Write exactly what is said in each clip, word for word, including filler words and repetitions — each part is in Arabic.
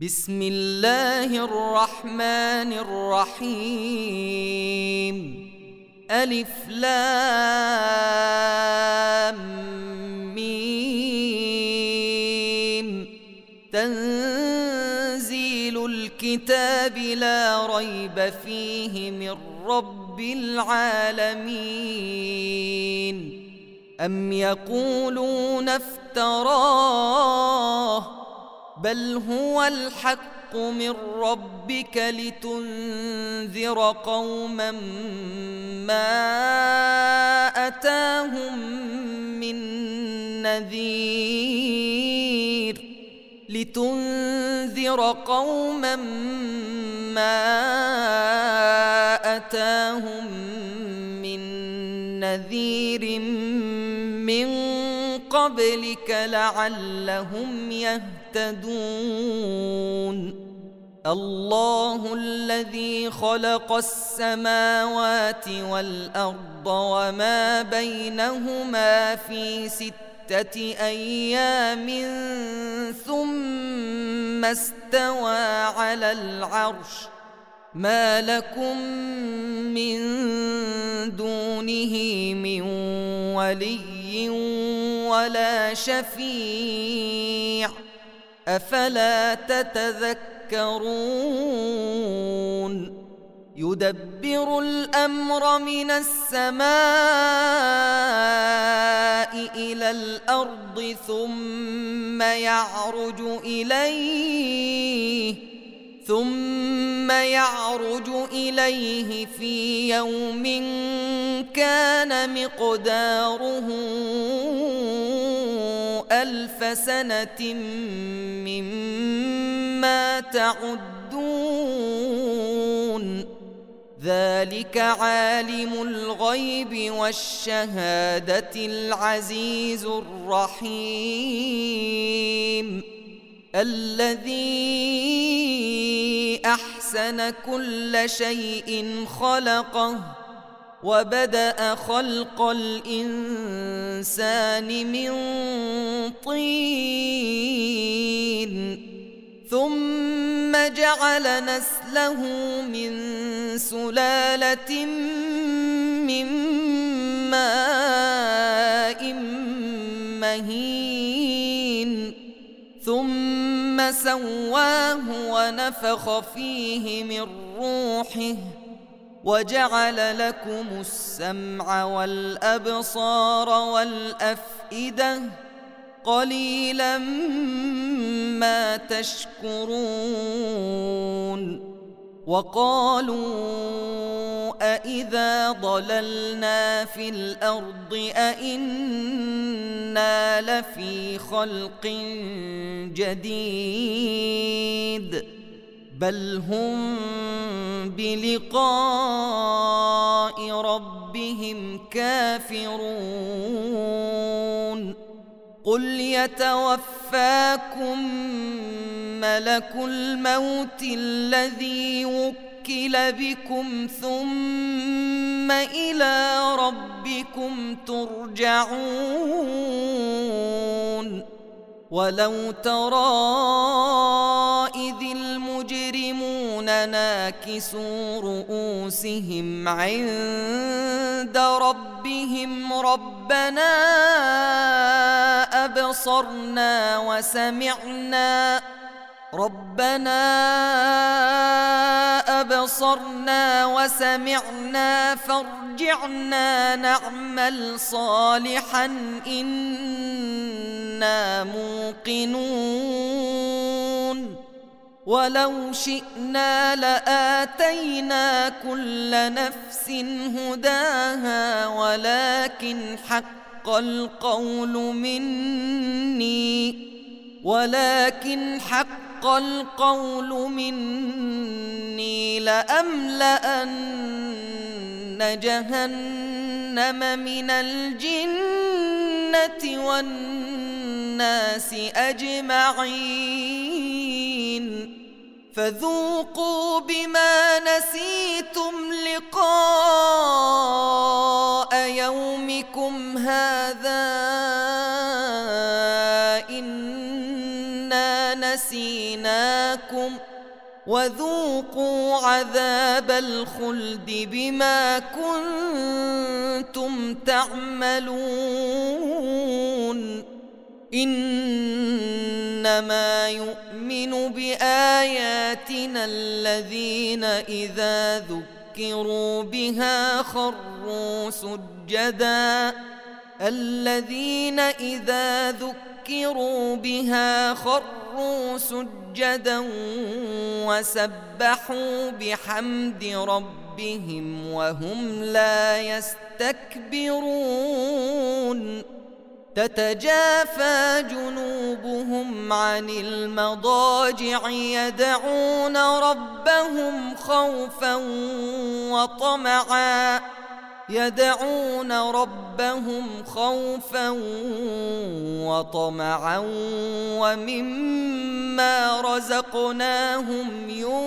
بسم الله الرحمن الرحيم. ألف لام ميم. تنزيل الكتاب لا ريب فيه من رب العالمين. أم يقولون افتراه بل هو الحق من ربك لتنذر قوما ما أتاهم من نذير لتنذر قوما ما أتاهم من نذير من قبلك لعلهم يهتدون. الله الذي خلق السماوات والأرض وما بينهما في ستة أيام ثم استوى على العرش. ما لكم من دونه من ولي ولا شفيع أفلا تتذكرون. يدبر الأمر من السماء إلى الأرض ثم يعرج إليه ثم يعرج إليه في يوم كان مقداره ألف سنة مما تعدون. ذلك عالم الغيب والشهادة العزيز الرحيم الذي أحسن كل شيء خلقه وبدأ خلق الإنسان من طين ثم جعل نسله من سلالة من ماء مهين ثم سواه ونفخ فيه من روحه وجعل لكم السمع والأبصار والأفئدة قليلا ما تشكرون. وقالوا أإذا ضللنا في الأرض أإنا لفي خلق جديد بل هم بلقاء ربهم كافرون. قل يتوفاكم ملك الموت الذي وكل بكم ثم إلى ربكم ترجعون. ولو ترى إذ المجرمون ناكسوا رؤوسهم عند ربهم ربنا أبصرنا وسمعنا ربنا أبصرنا وسمعنا فارجعنا نعمل صالحا إنا موقنون. ولو شئنا لآتينا كل نفس هداها ولكن حق القول مني ولكن حق القول مني لأملأن جهنم من الجنة والناس أجمعين. فذوقوا بما نسيتم لقاء يومكم هذا إنا نسيناكم وذوقوا عذاب الخلد بما كنتم تعملون إنما يؤمن بآياتنا الذين إذا ذكروا بها خروا سجدا الذين إذا ذكروا بها خروا سجدا وسبحوا بحمد ربهم وهم لا يستكبرون تتجافى جنوبهم عن المضاجع يدعون ربهم خوفا وطمعا يدعون ربهم خوفا وطمعا ومما رزقناهم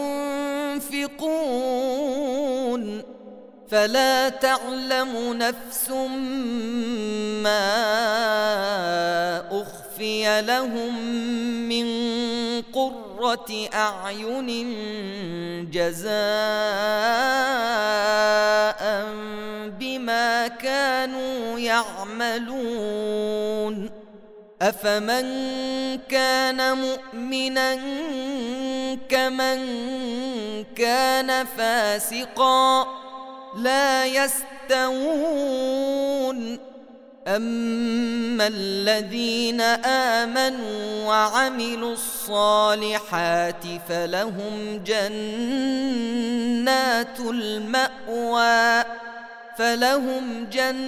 ينفقون فلا تعلم نفس ما أخفي لهم من قرة أعين جزاء بما كانوا يعملون أفمن كان مؤمنا كمن كان فاسقا لا يستوون أما الذين آمنوا وعملوا الصالحات فلهم جنات المأوى فلهم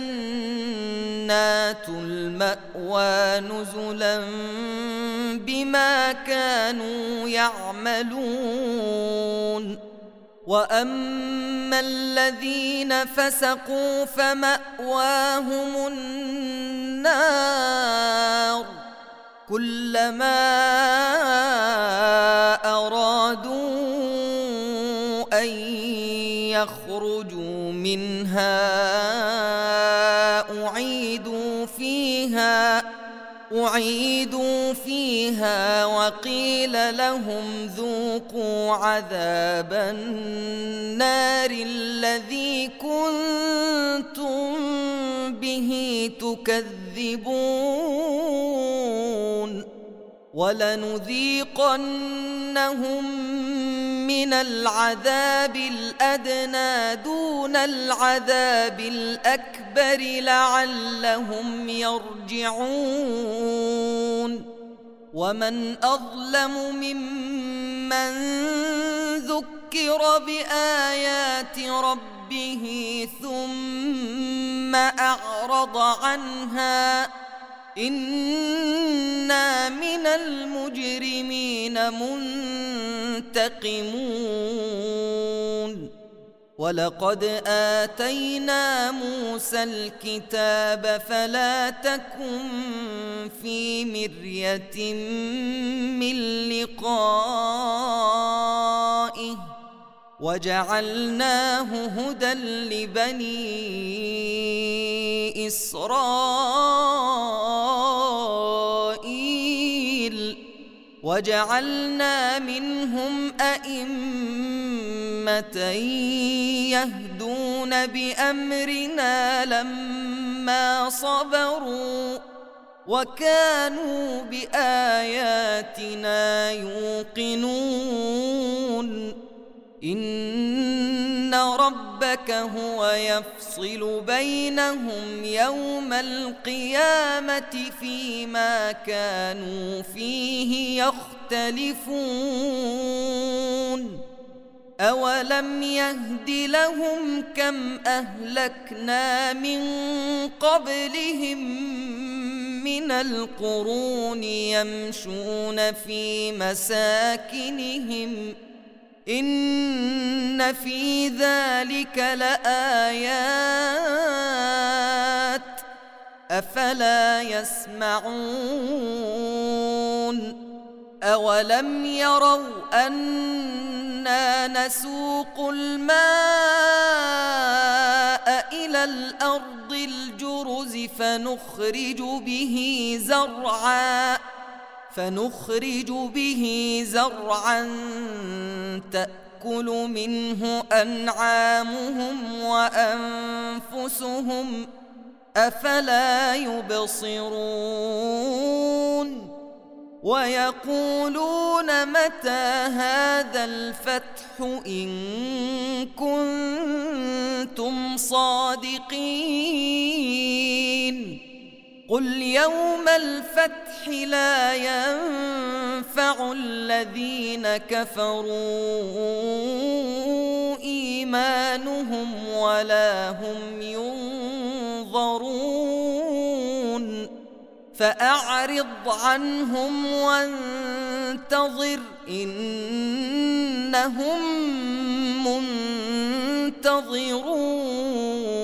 جنات المأوى نزلا بما كانوا يعملون وأما الذين فسقوا فمأواهم النار كلما أرادوا أن يخرجوا منها أعيدوا فيها أعيدوا فيها وقيل لهم ذوقوا عذاب النار الذي كنتم به تكذبون ولنذيقنهم من العذاب الأدنى دون العذاب الأكبر لعلهم يرجعون ومن أظلم ممن ذكر بآيات ربه ثم أعرض عنها إنا من المجرمين منتقمون ولقد آتينا موسى الكتاب فلا تكن في مرية من لقائه وجعلناه هدى لبني إسرائيل وجعلنا منهم أئمة يهدون بأمرنا لما صبروا وكانوا بآياتنا يوقنون إن ربك هو يفصل بينهم يوم القيامة فيما كانوا فيه يختلفون أولم يهد لهم كم أهلكنا من قبلهم من القرون يمشون في مساكنهم إن في ذلك لآيات أفلا يسمعون أولم يروا أنا نسوق الماء إلى الأرض الجرز فنخرج به زرعا فنخرج به زرعا تأكل منه أنعامهم وأنفسهم أفلا يبصرون ويقولون متى هذا الفتح إن كنتم صادقين قل يوم الفتح لا ينفع الذين كفروا إيمانهم ولا هم ينظرون فأعرض عنهم وانتظر إنهم منتظرون